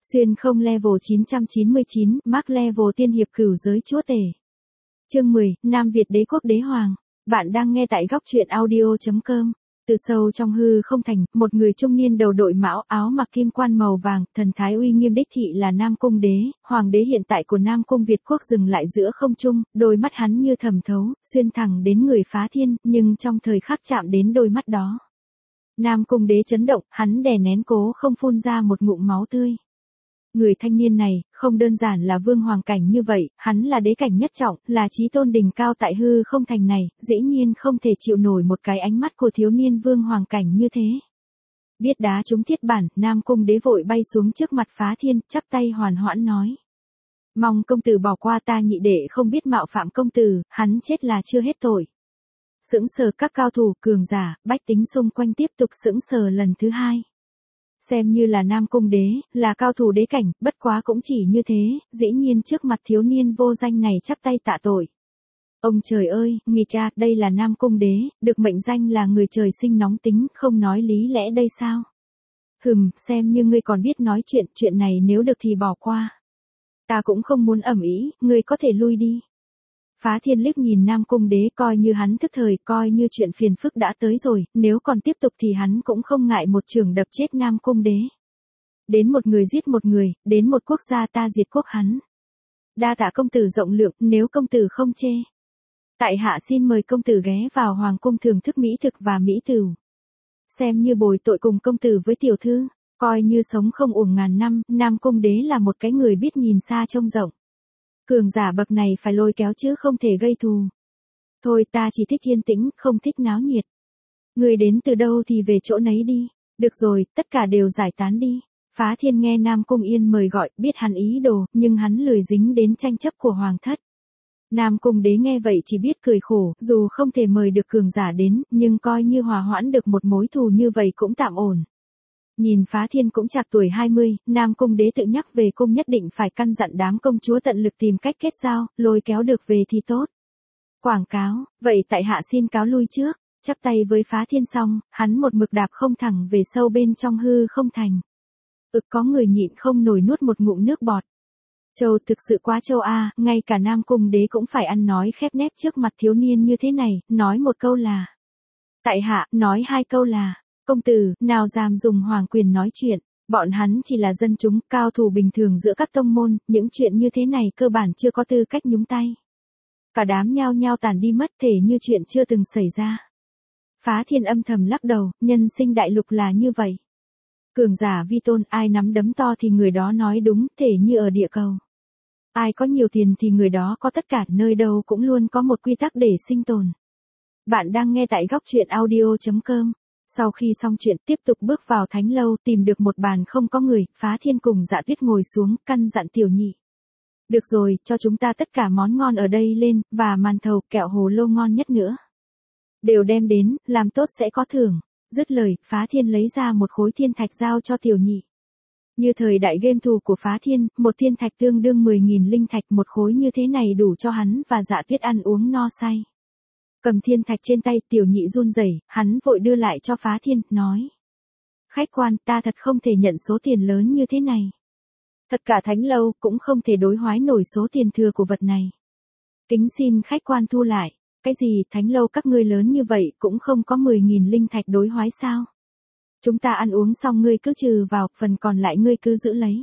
Xuyên không level 999, Mark level tiên hiệp cửu giới chúa tể. Chương 10, Nam Việt đế quốc đế hoàng. Bạn đang nghe tại góc truyện audio.com. Từ sâu trong hư không thành, một người trung niên đầu đội mão áo mặc kim quan màu vàng, thần thái uy nghiêm đích thị là Nam Cung đế, hoàng đế hiện tại của Nam Cung Việt quốc dừng lại giữa không trung, đôi mắt hắn như thẩm thấu, xuyên thẳng đến người phá thiên, nhưng trong thời khắc chạm đến đôi mắt đó. Nam Cung đế chấn động, hắn đè nén cố không phun ra một ngụm máu tươi. Người thanh niên này, không đơn giản là vương hoàng cảnh như vậy, hắn là đế cảnh nhất trọng, là chí tôn đỉnh cao tại hư không thành này, dĩ nhiên không thể chịu nổi một cái ánh mắt của thiếu niên vương hoàng cảnh như thế. Biết đá trúng thiết bản, Nam Cung đế vội bay xuống trước mặt phá thiên, chắp tay hoàn hoãn nói. Mong công tử bỏ qua ta nhị đệ không biết mạo phạm công tử, hắn chết là chưa hết tội. Sững sờ các cao thủ, cường giả, bách tính xung quanh tiếp tục sững sờ lần thứ hai. Xem như là Nam Cung đế, là cao thủ đế cảnh, bất quá cũng chỉ như thế, dĩ nhiên trước mặt thiếu niên vô danh này chắp tay tạ tội. Ông trời ơi, nghịch cha, đây là Nam Cung đế, được mệnh danh là người trời sinh nóng tính, không nói lý lẽ đây sao? Xem như ngươi còn biết nói chuyện này nếu được thì bỏ qua. Ta cũng không muốn ầm ĩ, ngươi có thể lui đi. Phá thiên liếc nhìn Nam Cung đế, coi như hắn thức thời, coi như chuyện phiền phức đã tới rồi, nếu còn tiếp tục thì hắn cũng không ngại một chưởng đập chết Nam Cung đế. Đến một người giết một người, đến một quốc gia ta diệt quốc hắn. Đa tạ công tử rộng lượng, nếu công tử không chê. Tại hạ xin mời công tử ghé vào hoàng cung thưởng thức mỹ thực và mỹ tửu. Xem như bồi tội cùng công tử với tiểu thư, coi như sống không uổng ngàn năm, Nam Cung đế là một cái người biết nhìn xa trông rộng. Cường giả bậc này phải lôi kéo chứ không thể gây thù. Thôi ta chỉ thích yên tĩnh, không thích náo nhiệt. Người đến từ đâu thì về chỗ nấy đi. Được rồi, tất cả đều giải tán đi. Phá thiên nghe Nam Cung Yên mời gọi, biết hắn ý đồ, nhưng hắn lười dính đến tranh chấp của hoàng thất. Nam Cung đế nghe vậy chỉ biết cười khổ, dù không thể mời được cường giả đến, nhưng coi như hòa hoãn được một mối thù như vậy cũng tạm ổn. Nhìn phá thiên cũng chạc tuổi 20, Nam Cung đế tự nhắc về cung nhất định phải căn dặn đám công chúa tận lực tìm cách kết giao, lôi kéo được về thì tốt. Quảng cáo, vậy tại hạ xin cáo lui trước, chắp tay với phá thiên xong, hắn một mực đạp không thẳng về sâu bên trong hư không thành. Có người nhịn không nổi nuốt một ngụm nước bọt. Châu thực sự quá châu a, ngay cả Nam Cung đế cũng phải ăn nói khép nép trước mặt thiếu niên như thế này, nói một câu là. Tại hạ, nói hai câu là. Công tử, nào dám dùng hoàng quyền nói chuyện, bọn hắn chỉ là dân chúng, cao thủ bình thường giữa các tông môn, những chuyện như thế này cơ bản chưa có tư cách nhúng tay. Cả đám nhao nhao tàn đi mất thể như chuyện chưa từng xảy ra. Phá thiên âm thầm lắc đầu, nhân sinh đại lục là như vậy. Cường giả vi tôn, ai nắm đấm to thì người đó nói đúng, thể như ở địa cầu. Ai có nhiều tiền thì người đó có tất cả, nơi đâu cũng luôn có một quy tắc để sinh tồn. Bạn đang nghe tại góc truyện audio.com. Sau khi xong chuyện tiếp tục bước vào thánh lâu tìm được một bàn không có người, phá thiên cùng Dạ Tuyết ngồi xuống, căn dặn tiểu nhị. Được rồi, cho chúng ta tất cả món ngon ở đây lên, và màn thầu, kẹo hồ lô ngon nhất nữa. Đều đem đến, làm tốt sẽ có thưởng. Dứt lời, phá thiên lấy ra một khối thiên thạch giao cho tiểu nhị. Như thời đại game thủ của phá thiên, một thiên thạch tương đương 10.000 linh thạch, một khối như thế này đủ cho hắn và Dạ Tuyết ăn uống no say. Cầm thiên thạch trên tay, tiểu nhị run rẩy, hắn vội đưa lại cho phá thiên, nói. Khách quan, ta thật không thể nhận số tiền lớn như thế này. Thật cả thánh lâu cũng không thể đối hoái nổi số tiền thừa của vật này. Kính xin khách quan thu lại, cái gì thánh lâu các ngươi lớn như vậy cũng không có 10.000 linh thạch đối hoái sao? Chúng ta ăn uống xong ngươi cứ trừ vào, phần còn lại ngươi cứ giữ lấy.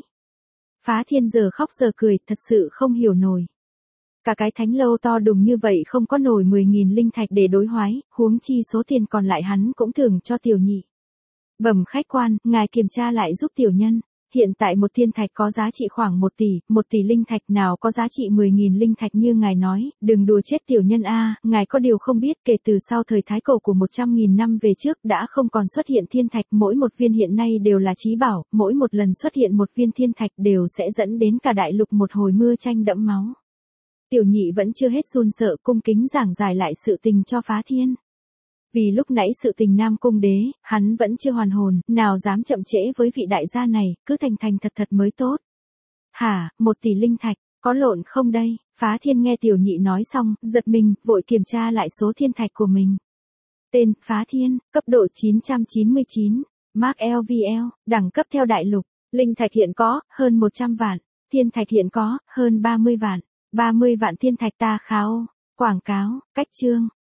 Phá thiên giờ khóc giờ cười, thật sự không hiểu nổi. Cả cái thánh lâu to đùng như vậy không có nổi 10.000 linh thạch để đối hoái, huống chi số tiền còn lại hắn cũng thưởng cho tiểu nhị. Bẩm khách quan, ngài kiểm tra lại giúp tiểu nhân. Hiện tại một thiên thạch có giá trị khoảng 1 tỷ linh thạch, nào có giá trị 10.000 linh thạch như ngài nói, đừng đùa chết tiểu nhân a, ngài có điều không biết, kể từ sau thời thái cổ của 100.000 năm về trước đã không còn xuất hiện thiên thạch, mỗi một viên hiện nay đều là chí bảo, mỗi một lần xuất hiện một viên thiên thạch đều sẽ dẫn đến cả đại lục một hồi mưa tranh đẫm máu. Tiểu nhị vẫn chưa hết run sợ, cung kính giảng giải lại sự tình cho phá thiên. Vì lúc nãy sự tình Nam Cung đế, hắn vẫn chưa hoàn hồn, nào dám chậm trễ với vị đại gia này, cứ thành thành thật thật mới tốt. Hả, 1 tỷ linh thạch, có lộn không đây? Phá thiên nghe tiểu nhị nói xong, giật mình, vội kiểm tra lại số thiên thạch của mình. Tên, Phá thiên, cấp độ 999, Mark LVL, đẳng cấp theo đại lục. Linh thạch hiện có, hơn 100 vạn. Thiên thạch hiện có, hơn 30 vạn. 30 vạn thiên thạch ta kháo. Quảng cáo, cách chương.